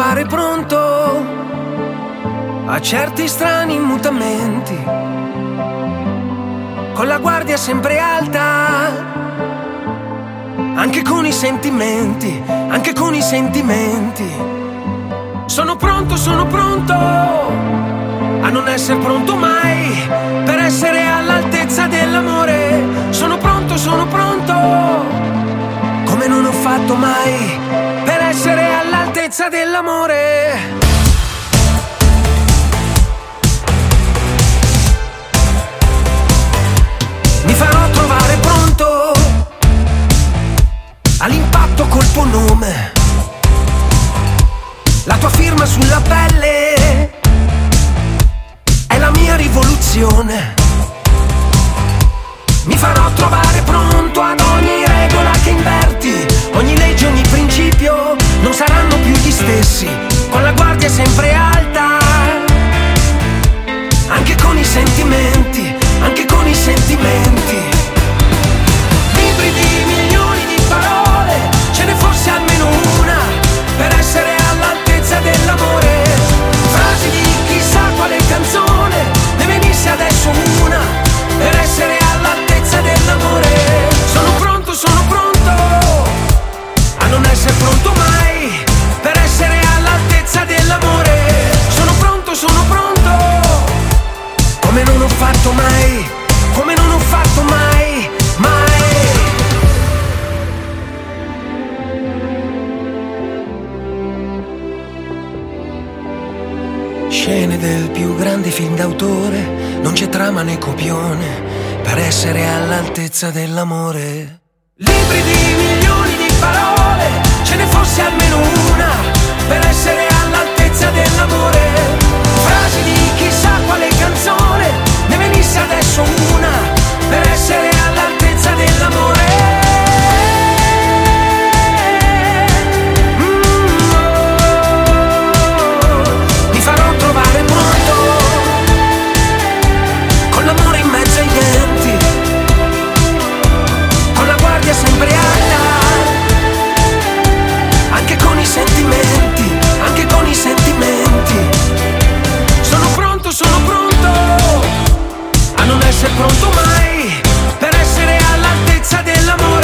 trovare pronto a certi strani mutamenti, con la guardia sempre alta, anche con i sentimenti, anche con i sentimenti. Sono pronto a non essere pronto mai, per essere all'altezza dell'amore. Sono pronto, come non ho fatto mai, per essere all'altezza dell'amore. Mi farò trovare pronto all'impatto col tuo nome, la tua firma sulla pelle è la mia rivoluzione. Mi farò trovare pronto ad ogni regola che inverti, ogni legge, ogni principio non saranno più gli stessi, con la guardia sempre alta, anche con i sentimenti, anche con i sentimenti. Libri di milioni di parole, ce ne fosse almeno una per essere all'altezza dell'amore. Frasi di chissà quale canzone, ne venisse adesso una per essere all'altezza dell'amore. Sono pronto a non essere pronto mai, per essere all'altezza dell'amore. Sono pronto, come non ho fatto mai, come non ho fatto mai, mai. Scene del più grande film d'autore, non c'è trama né copione, per essere all'altezza dell'amore. Libri di milioni di parole, ce ne fosse almeno una per essere all'altezza dell'amore. Frasi di chissà quale canzone, ne venisse adesso una per essere all'altezza dell'amore. Mi farò trovare pronto, con l'amore in mezzo ai denti, con la guardia sempre alta, anche con i sentimenti, anche con i sentimenti. Sono pronto a non essere pronto mai, per essere all'altezza dell'amore.